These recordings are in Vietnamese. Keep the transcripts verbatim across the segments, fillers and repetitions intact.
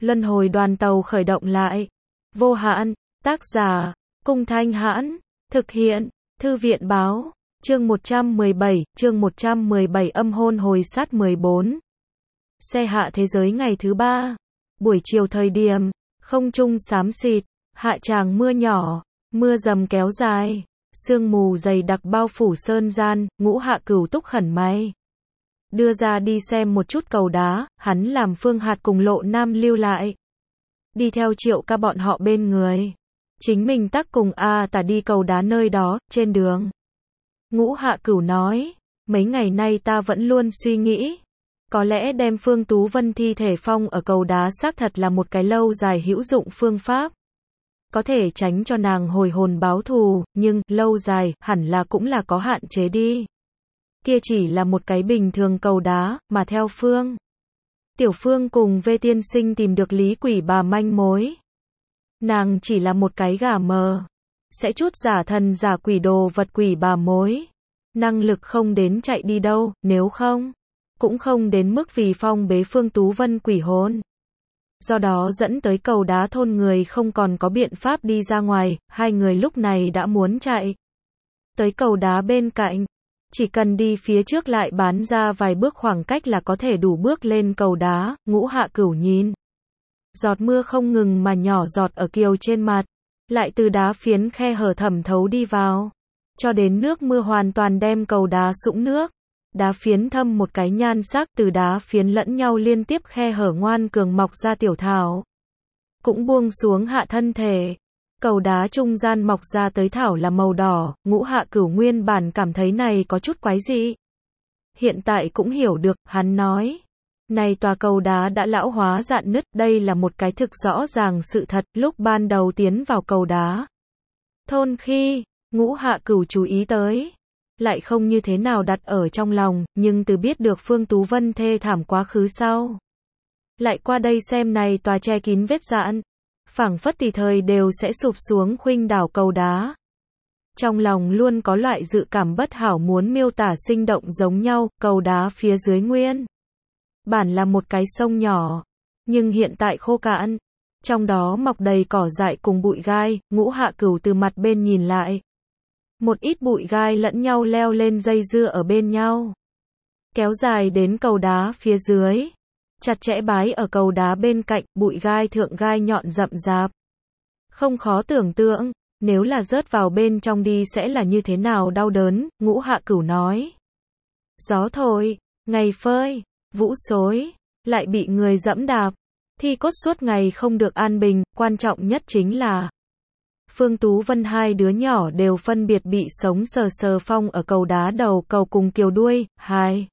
luân hồi đoàn tàu khởi động lại. Vô hạn, tác giả, Cung Thanh Hãn, thực hiện, Thư viện Báo, chương một trăm mười bảy, chương một trăm mười bảy âm hôn hồi sát mười bốn. Xe hạ thế giới ngày thứ ba, buổi chiều thời điểm, không trung xám xịt, hạ tràng mưa nhỏ, mưa dầm kéo dài, sương mù dày đặc bao phủ sơn gian, Ngũ Hạ Cửu túc khẩn may. Đưa ra đi xem một chút cầu đá, hắn làm Phương Hạt cùng Lộ Nam lưu lại. Đi theo Triệu Ca bọn họ bên người. Chính mình tắc cùng A Tả đi cầu đá nơi đó, trên đường. Ngũ Hạ Cửu nói, mấy ngày nay ta vẫn luôn suy nghĩ. Có lẽ đem Phương Tú Vân thi thể phong ở cầu đá xác thật là một cái lâu dài hữu dụng phương pháp. Có thể tránh cho nàng hồi hồn báo thù, nhưng, lâu dài, hẳn là cũng là có hạn chế đi. Kia chỉ là một cái bình thường cầu đá, mà theo Phương. Tiểu Phương cùng Vê Tiên Sinh tìm được Lý Quỷ Bà manh mối. Nàng chỉ là một cái gà mờ. Sẽ chút giả thần giả quỷ đồ vật Quỷ Bà mối. Năng lực không đến chạy đi đâu, nếu không. Cũng không đến mức vì phong bế Phương Tú Vân quỷ hồn. Do đó dẫn tới cầu đá thôn người không còn có biện pháp đi ra ngoài, hai người lúc này đã muốn chạy. Tới cầu đá bên cạnh, chỉ cần đi phía trước lại bán ra vài bước khoảng cách là có thể đủ bước lên cầu đá. Ngũ Hạ Cửu nhìn. Giọt mưa không ngừng mà nhỏ giọt ở kiều trên mặt, lại từ đá phiến khe hở thẩm thấu đi vào, cho đến nước mưa hoàn toàn đem cầu đá sũng nước. Đá phiến thâm một cái nhan sắc, từ đá phiến lẫn nhau liên tiếp khe hở ngoan cường mọc ra tiểu thảo. Cũng buông xuống hạ thân thể. Cầu đá trung gian mọc ra tới thảo là màu đỏ, Ngũ Hạ Cửu nguyên bản cảm thấy này có chút quái dị. Hiện tại cũng hiểu được, hắn nói. Này tòa cầu đá đã lão hóa rạn nứt, đây là một cái thực rõ ràng sự thật, lúc ban đầu tiến vào cầu đá. Thôn khi, Ngũ Hạ Cửu chú ý tới. Lại không như thế nào đặt ở trong lòng, nhưng từ biết được Phương Tú Vân thê thảm quá khứ sau. Lại qua đây xem này tòa che kín vết dạn, phảng phất tùy thời đều sẽ sụp xuống khuynh đảo cầu đá. Trong lòng luôn có loại dự cảm bất hảo muốn miêu tả sinh động giống nhau, cầu đá phía dưới nguyên. Bản là một cái sông nhỏ, nhưng hiện tại khô cạn. Trong đó mọc đầy cỏ dại cùng bụi gai, Ngũ Hạ Cửu từ mặt bên nhìn lại. Một ít bụi gai lẫn nhau leo lên dây dưa ở bên nhau. Kéo dài đến cầu đá phía dưới. Chặt chẽ bái ở cầu đá bên cạnh, bụi gai thượng gai nhọn rậm rạp. Không khó tưởng tượng, nếu là rớt vào bên trong đi sẽ là như thế nào đau đớn, Ngũ Hạ Cửu nói. Gió thổi, ngày phơi, vũ xối, lại bị người dẫm đạp. Thi cốt suốt ngày không được an bình, quan trọng nhất chính là Phương Tú Vân hai đứa nhỏ đều phân biệt bị sống sờ sờ phong ở cầu đá đầu cầu cùng kiều đuôi, hai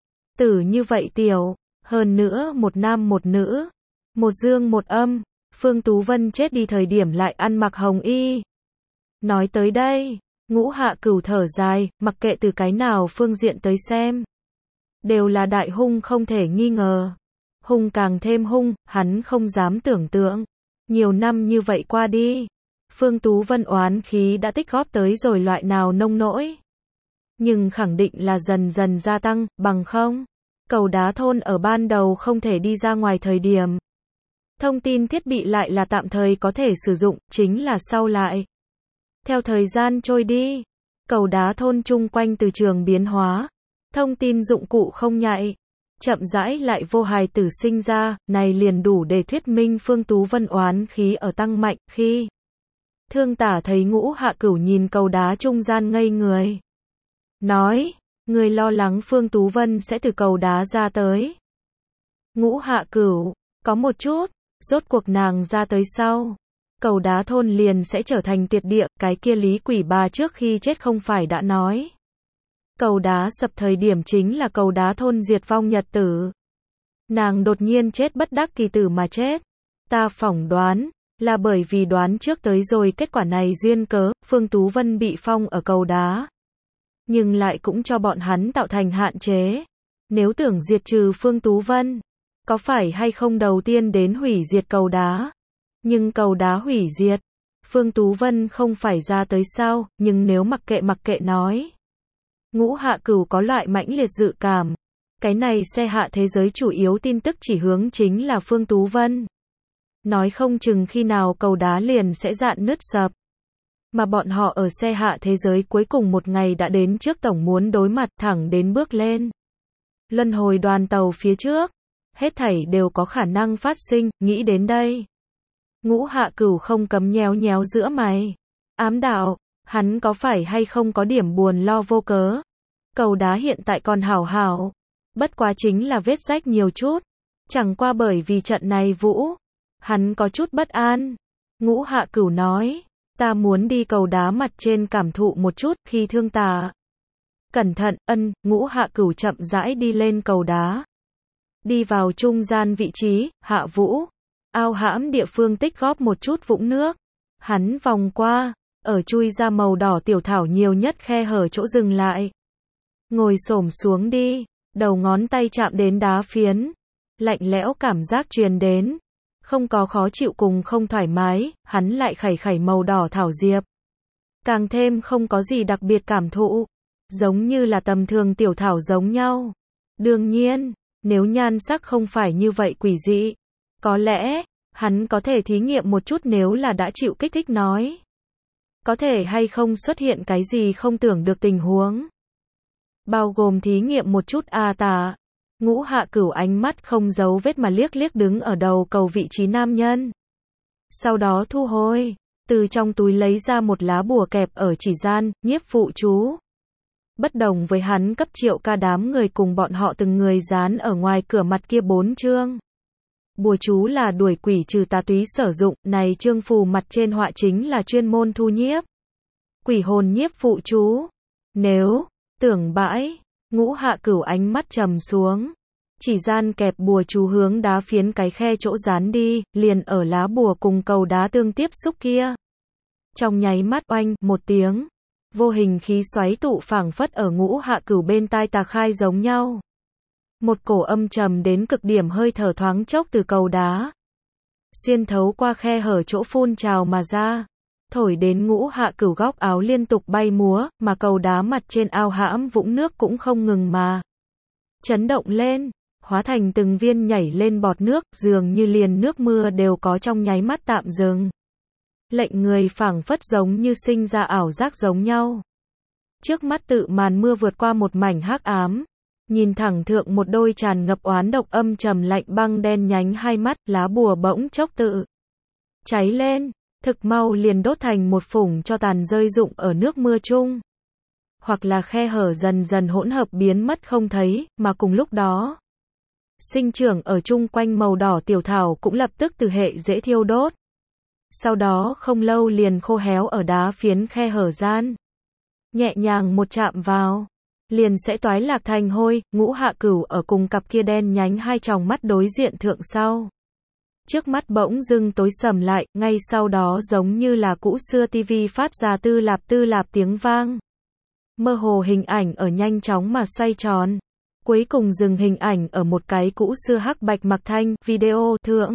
tử như vậy tiểu, hơn nữa một nam một nữ, một dương một âm, Phương Tú Vân chết đi thời điểm lại ăn mặc hồng y. Nói tới đây, Ngũ Hạ Cửu thở dài, mặc kệ từ cái nào phương diện tới xem, đều là đại hung không thể nghi ngờ. Hung càng thêm hung, hắn không dám tưởng tượng. Nhiều năm như vậy qua đi, Phương Tú Vân oán khí đã tích góp tới rồi loại nào nông nỗi. Nhưng khẳng định là dần dần gia tăng, bằng không. Cầu đá thôn ở ban đầu không thể đi ra ngoài thời điểm. Thông tin thiết bị lại là tạm thời có thể sử dụng, chính là sau lại. Theo thời gian trôi đi, cầu đá thôn chung quanh từ trường biến hóa. Thông tin dụng cụ không nhạy. Chậm rãi lại vô hài tử sinh ra, này liền đủ để thuyết minh Phương Tú Vân oán khí ở tăng mạnh khi. Thương Tả thấy Ngũ Hạ Cửu nhìn cầu đá trung gian ngây người. Nói, người lo lắng Phương Tú Vân sẽ từ cầu đá ra tới. Ngũ Hạ Cửu, có một chút, rốt cuộc nàng ra tới sau. Cầu đá thôn liền sẽ trở thành tuyệt địa, cái kia Lý Quỷ Bà trước khi chết không phải đã nói. Cầu đá sập thời điểm chính là cầu đá thôn diệt vong nhật tử. Nàng đột nhiên chết bất đắc kỳ tử mà chết. Ta phỏng đoán, là bởi vì đoán trước tới rồi kết quả này duyên cớ, Phương Tú Vân bị phong ở cầu đá. Nhưng lại cũng cho bọn hắn tạo thành hạn chế. Nếu tưởng diệt trừ Phương Tú Vân, có phải hay không đầu tiên đến hủy diệt cầu đá? Nhưng cầu đá hủy diệt, Phương Tú Vân không phải ra tới sao, nhưng nếu mặc kệ mặc kệ nói. Ngũ Hạ Cửu có loại mãnh liệt dự cảm. Cái này xe hạ thế giới chủ yếu tin tức chỉ hướng chính là Phương Tú Vân. nói không chừng khi nào cầu đá liền sẽ dạn nứt sập. Mà bọn họ ở xe hạ thế giới cuối cùng một ngày đã đến trước tổng muốn đối mặt thẳng đến bước lên. Luân hồi đoàn tàu phía trước. Hết thảy đều có khả năng phát sinh, nghĩ đến đây. Ngũ Hạ Cửu không cấm nhéo nhéo giữa mày. Ám đạo, hắn có phải hay không có điểm buồn lo vô cớ. Cầu đá hiện tại còn hảo hảo. Bất quá chính là vết rách nhiều chút. Chẳng qua bởi vì trận này vũ. Hắn có chút bất an. Ngũ Hạ Cửu nói. Ta muốn đi cầu đá mặt trên cảm thụ một chút khi thương tà. Cẩn thận, ân, Ngũ Hạ Cửu chậm rãi đi lên cầu đá. Đi vào trung gian vị trí, hạ vũ. Ao hãm địa phương tích góp một chút vũng nước. Hắn vòng qua, ở chui ra màu đỏ tiểu thảo nhiều nhất khe hở chỗ dừng lại. Ngồi xổm xuống đi, đầu ngón tay chạm đến đá phiến. Lạnh lẽo cảm giác truyền đến. Không có khó chịu cùng không thoải mái, hắn lại khẩy khẩy màu đỏ thảo diệp. Càng thêm không có gì đặc biệt cảm thụ. Giống như là tầm thường tiểu thảo giống nhau. Đương nhiên, nếu nhan sắc không phải như vậy quỷ dị. Có lẽ, hắn có thể thí nghiệm một chút nếu là đã chịu kích thích nói. Có thể hay không xuất hiện cái gì không tưởng được tình huống. Bao gồm thí nghiệm một chút a tà. Ngũ Hạ Cửu ánh mắt không giấu vết mà liếc liếc đứng ở đầu cầu vị trí nam nhân. Sau đó thu hồi, từ trong túi lấy ra một lá bùa kẹp ở chỉ gian, nhiếp phụ chú. Bất đồng với hắn cấp Triệu Ca đám người cùng bọn họ từng người dán ở ngoài cửa mặt kia bốn chương. Bùa chú là đuổi quỷ trừ tà túy sử dụng, này chương phù mặt trên họa chính là chuyên môn thu nhiếp. Quỷ hồn nhiếp phụ chú. Nếu, tưởng bãi, Ngũ Hạ Cửu ánh mắt trầm xuống. Chỉ gian kẹp bùa chú hướng đá phiến cái khe chỗ dán đi, liền ở lá bùa cùng cầu đá tương tiếp xúc kia. Trong nháy mắt oanh, một tiếng. Vô hình khí xoáy tụ phảng phất ở Ngũ Hạ Cửu bên tai tà khai giống nhau. Một cổ âm trầm đến cực điểm hơi thở thoáng chốc từ cầu đá. Xuyên thấu qua khe hở chỗ phun trào mà ra. Thổi đến Ngũ Hạ Cửu góc áo liên tục bay múa, mà cầu đá mặt trên ao hãm vũng nước cũng không ngừng mà chấn động lên, hóa thành từng viên nhảy lên bọt nước, dường như liền nước mưa đều có trong nháy mắt tạm dừng. Lệnh người phảng phất giống như sinh ra ảo giác giống nhau. Trước mắt tự màn mưa vượt qua một mảnh hắc ám, nhìn thẳng thượng một đôi tràn ngập oán độc âm trầm lạnh băng đen nhánh hai mắt, lá bùa bỗng chốc tự cháy lên, thực mau liền đốt thành một phủng cho tàn rơi rụng ở nước mưa chung. Hoặc là khe hở dần dần hỗn hợp biến mất không thấy, mà cùng lúc đó, sinh trưởng ở chung quanh màu đỏ tiểu thảo cũng lập tức từ hệ dễ thiêu đốt. Sau đó không lâu liền khô héo ở đá phiến khe hở gian. Nhẹ nhàng một chạm vào, liền sẽ toái lạc thành hôi. Ngũ Hạ Cửu ở cùng cặp kia đen nhánh hai tròng mắt đối diện thượng sau. Trước mắt bỗng dưng tối sầm lại, ngay sau đó giống như là cũ xưa tivi phát ra tư lạp tư lạp tiếng vang. Mơ hồ hình ảnh ở nhanh chóng mà xoay tròn. Cuối cùng dừng hình ảnh ở một cái cũ xưa hắc bạch mặc thanh video thượng.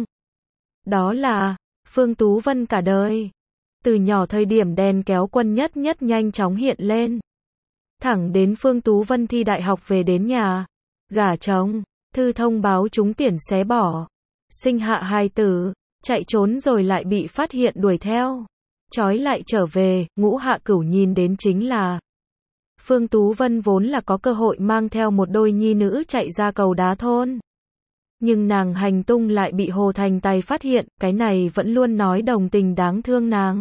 Đó là Phương Tú Vân cả đời. Từ nhỏ thời điểm đèn kéo quân nhất nhất nhanh chóng hiện lên. Thẳng đến Phương Tú Vân thi đại học về đến nhà. Gả chồng, thư thông báo trúng tuyển xé bỏ. Sinh hạ hài tử, chạy trốn rồi lại bị phát hiện đuổi theo. Trói lại trở về, Ngũ Hạ Cửu nhìn đến chính là Phương Tú Vân vốn là có cơ hội mang theo một đôi nhi nữ chạy ra cầu đá thôn. Nhưng nàng hành tung lại bị Hồ Thành Tài phát hiện, cái này vẫn luôn nói đồng tình đáng thương nàng.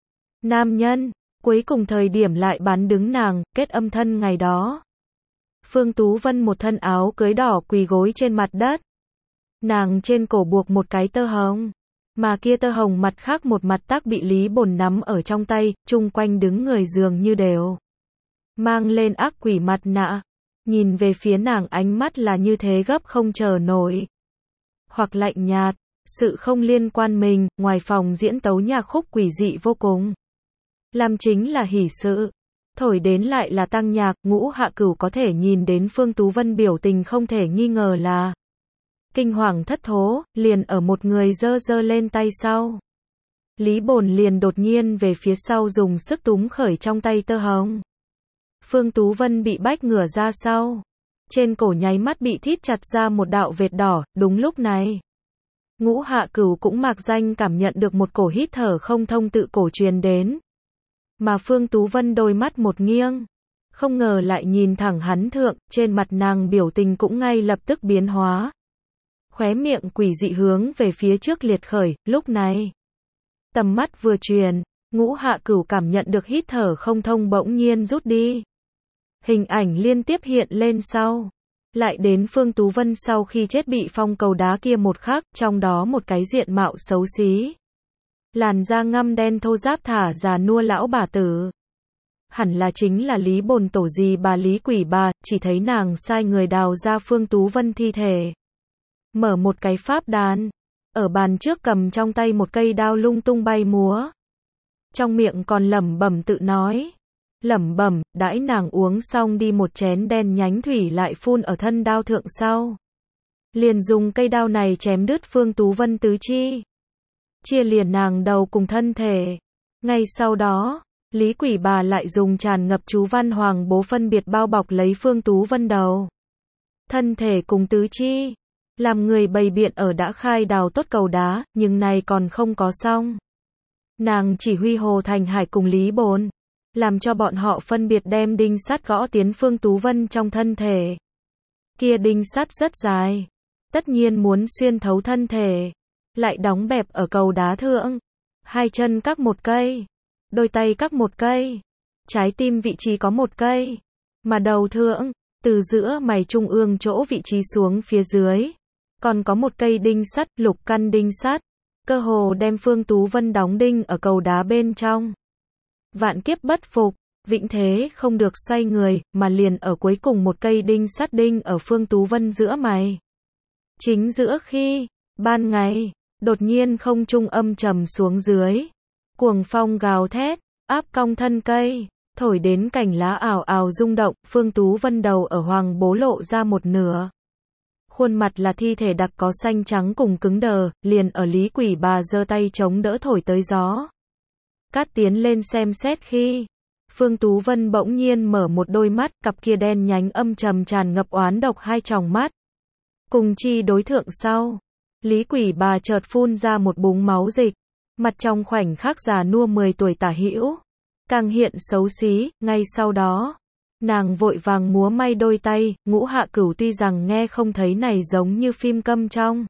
Nam nhân, cuối cùng thời điểm lại bán đứng nàng, kết âm thân ngày đó. Phương Tú Vân một thân áo cưới đỏ quỳ gối trên mặt đất. Nàng trên cổ buộc một cái tơ hồng, mà kia tơ hồng mặt khác một mặt tắc bị Lý Bồn nắm ở trong tay, chung quanh đứng người dường như đều mang lên ác quỷ mặt nạ. Nhìn về phía nàng ánh mắt là như thế gấp không chờ nổi. Hoặc lạnh nhạt, sự không liên quan mình, ngoài phòng diễn tấu nhạc khúc quỷ dị vô cùng. Làm chính là hỷ sự. Thổi đến lại là tăng nhạc, Ngũ Hạ Cửu có thể nhìn đến Phương Tú Vân biểu tình không thể nghi ngờ là kinh hoàng thất thố, liền ở một người giơ giơ lên tay sau. Lý Bồn liền đột nhiên về phía sau dùng sức túm khởi trong tay tơ hồng. Phương Tú Vân bị bách ngửa ra sau. Trên cổ nháy mắt bị thít chặt ra một đạo vệt đỏ, đúng lúc này. Ngũ Hạ Cửu cũng mạc danh cảm nhận được một cổ hít thở không thông tự cổ truyền đến. Mà Phương Tú Vân đôi mắt một nghiêng, không ngờ lại nhìn thẳng hắn thượng, trên mặt nàng biểu tình cũng ngay lập tức biến hóa. Khóe miệng quỷ dị hướng về phía trước liệt khởi, lúc này. Tầm mắt vừa truyền, Ngũ Hạ Cửu cảm nhận được hít thở không thông bỗng nhiên rút đi. Hình ảnh liên tiếp hiện lên sau. Lại đến Phương Tú Vân sau khi chết bị phong cầu đá kia một khắc, trong đó một cái diện mạo xấu xí. Làn da ngăm đen thô ráp thả già nua lão bà tử. Hẳn là chính là Lý Bồn tổ dì bà Lý Quỷ Bà, chỉ thấy nàng sai người đào ra Phương Tú Vân thi thể. Mở một cái pháp đàn, ở bàn trước cầm trong tay một cây đao lung tung bay múa. Trong miệng còn lẩm bẩm tự nói. Lẩm bẩm, đãi nàng uống xong đi một chén đen nhánh thủy lại phun ở thân đao thượng sau. Liền dùng cây đao này chém đứt Phương Tú Vân tứ chi. Chia liền nàng đầu cùng thân thể. Ngay sau đó, Lý Quỷ Bà lại dùng tràn ngập chú văn hoàng bố phân biệt bao bọc lấy Phương Tú Vân đầu. Thân thể cùng tứ chi. Làm người bày biện ở đã khai đào tốt cầu đá, nhưng này còn không có xong. Nàng chỉ huy Hồ Thành Hải cùng Lý Bồn, làm cho bọn họ phân biệt đem đinh sắt gõ tiến Phương Tú Vân trong thân thể. Kia đinh sắt rất dài, tất nhiên muốn xuyên thấu thân thể, lại đóng bẹp ở cầu đá thượng. Hai chân các một cây, đôi tay các một cây, trái tim vị trí có một cây, mà đầu thượng, từ giữa mày trung ương chỗ vị trí xuống phía dưới, còn có một cây đinh sắt, lục căn đinh sắt, cơ hồ đem Phương Tú Vân đóng đinh ở cầu đá bên trong. Vạn kiếp bất phục, vĩnh thế không được xoay người, mà liền ở cuối cùng một cây đinh sắt đinh ở Phương Tú Vân giữa mày. Chính giữa khi, ban ngày, đột nhiên không trung âm trầm xuống dưới. Cuồng phong gào thét, áp cong thân cây, thổi đến cành lá ào ào rung động, Phương Tú Vân đầu ở hoàng bố lộ ra một nửa. Khuôn mặt là thi thể đặc có xanh trắng cùng cứng đờ, liền ở Lý Quỷ Bà giơ tay chống đỡ thổi tới gió. Cát tiến lên xem xét khi, Phương Tú Vân bỗng nhiên mở một đôi mắt, cặp kia đen nhánh âm trầm tràn ngập oán độc hai tròng mắt. Cùng chi đối thượng sau, Lý Quỷ Bà chợt phun ra một búng máu dịch, mặt trong khoảnh khắc già nua mười tuổi tả hữu, càng hiện xấu xí, ngay sau đó, nàng vội vàng múa may đôi tay. Ngũ Hạ Cửu tuy rằng nghe không thấy này giống như phim câm trong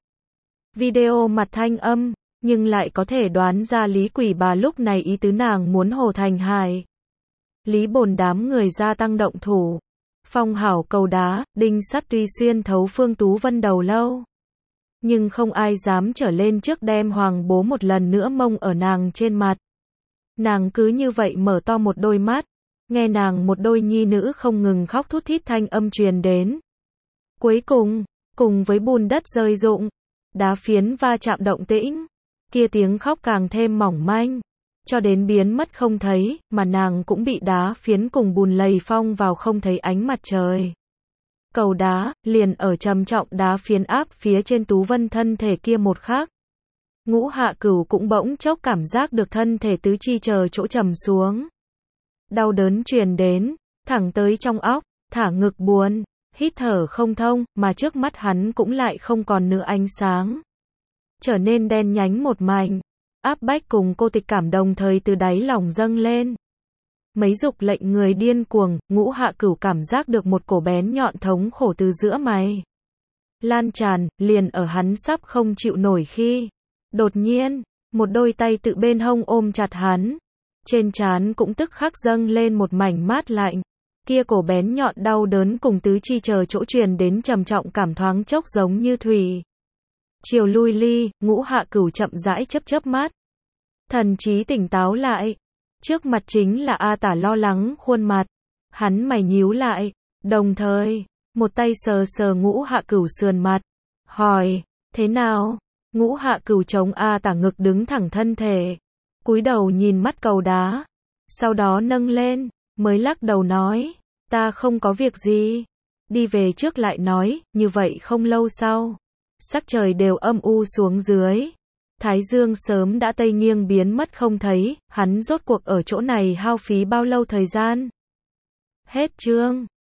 video mặt thanh âm, nhưng lại có thể đoán ra Lý Quỷ Bà lúc này ý tứ nàng muốn Hồ Thành Hải, Lý Bồn đám người gia tăng động thủ. Phong hảo cầu đá, đinh sắt tuy xuyên thấu Phương Tú Vân đầu lâu, nhưng không ai dám trở lên trước đem hoàng bố một lần nữa mông ở nàng trên mặt. Nàng cứ như vậy mở to một đôi mắt, nghe nàng một đôi nhi nữ không ngừng khóc thút thít thanh âm truyền đến. Cuối cùng, cùng với bùn đất rơi rụng, đá phiến va chạm động tĩnh, kia tiếng khóc càng thêm mỏng manh, cho đến biến mất không thấy, mà nàng cũng bị đá phiến cùng bùn lầy phong vào không thấy ánh mặt trời. Cầu đá, liền ở trầm trọng đá phiến áp phía trên Tú Vân thân thể kia một khắc. Ngũ Hạ Cửu cũng bỗng chốc cảm giác được thân thể tứ chi chờ chỗ trầm xuống. Đau đớn truyền đến, thẳng tới trong óc, thả ngực buồn, hít thở không thông, mà trước mắt hắn cũng lại không còn nữa ánh sáng. Trở nên đen nhánh một mảnh, áp bách cùng cô tịch cảm đồng thời từ đáy lòng dâng lên. Mấy dục lệnh người điên cuồng, Ngũ Hạ Cửu cảm giác được một cổ bén nhọn thống khổ từ giữa mày lan tràn, liền ở hắn sắp không chịu nổi khi, đột nhiên, một đôi tay tự bên hông ôm chặt hắn, trên trán cũng tức khắc dâng lên một mảnh mát lạnh, kia cổ bén nhọn đau đớn cùng tứ chi chờ chỗ truyền đến trầm trọng cảm thoáng chốc giống như thủy chiều lui ly. Ngũ Hạ Cửu chậm rãi chớp chớp mắt, thần trí tỉnh táo lại. Trước mặt chính là A Tả lo lắng khuôn mặt, hắn mày nhíu lại, đồng thời, một tay sờ sờ Ngũ Hạ Cửu sườn mặt, hỏi, thế nào? Ngũ Hạ Cửu chống A Tả ngực đứng thẳng thân thể, cúi đầu nhìn mắt cầu đá, sau đó nâng lên, mới lắc đầu nói, ta không có việc gì, đi về trước lại nói. Như vậy không lâu sau, sắc trời đều âm u xuống dưới. Thái dương sớm đã tây nghiêng biến mất không thấy, hắn rốt cuộc ở chỗ này hao phí bao lâu thời gian? Hết chương.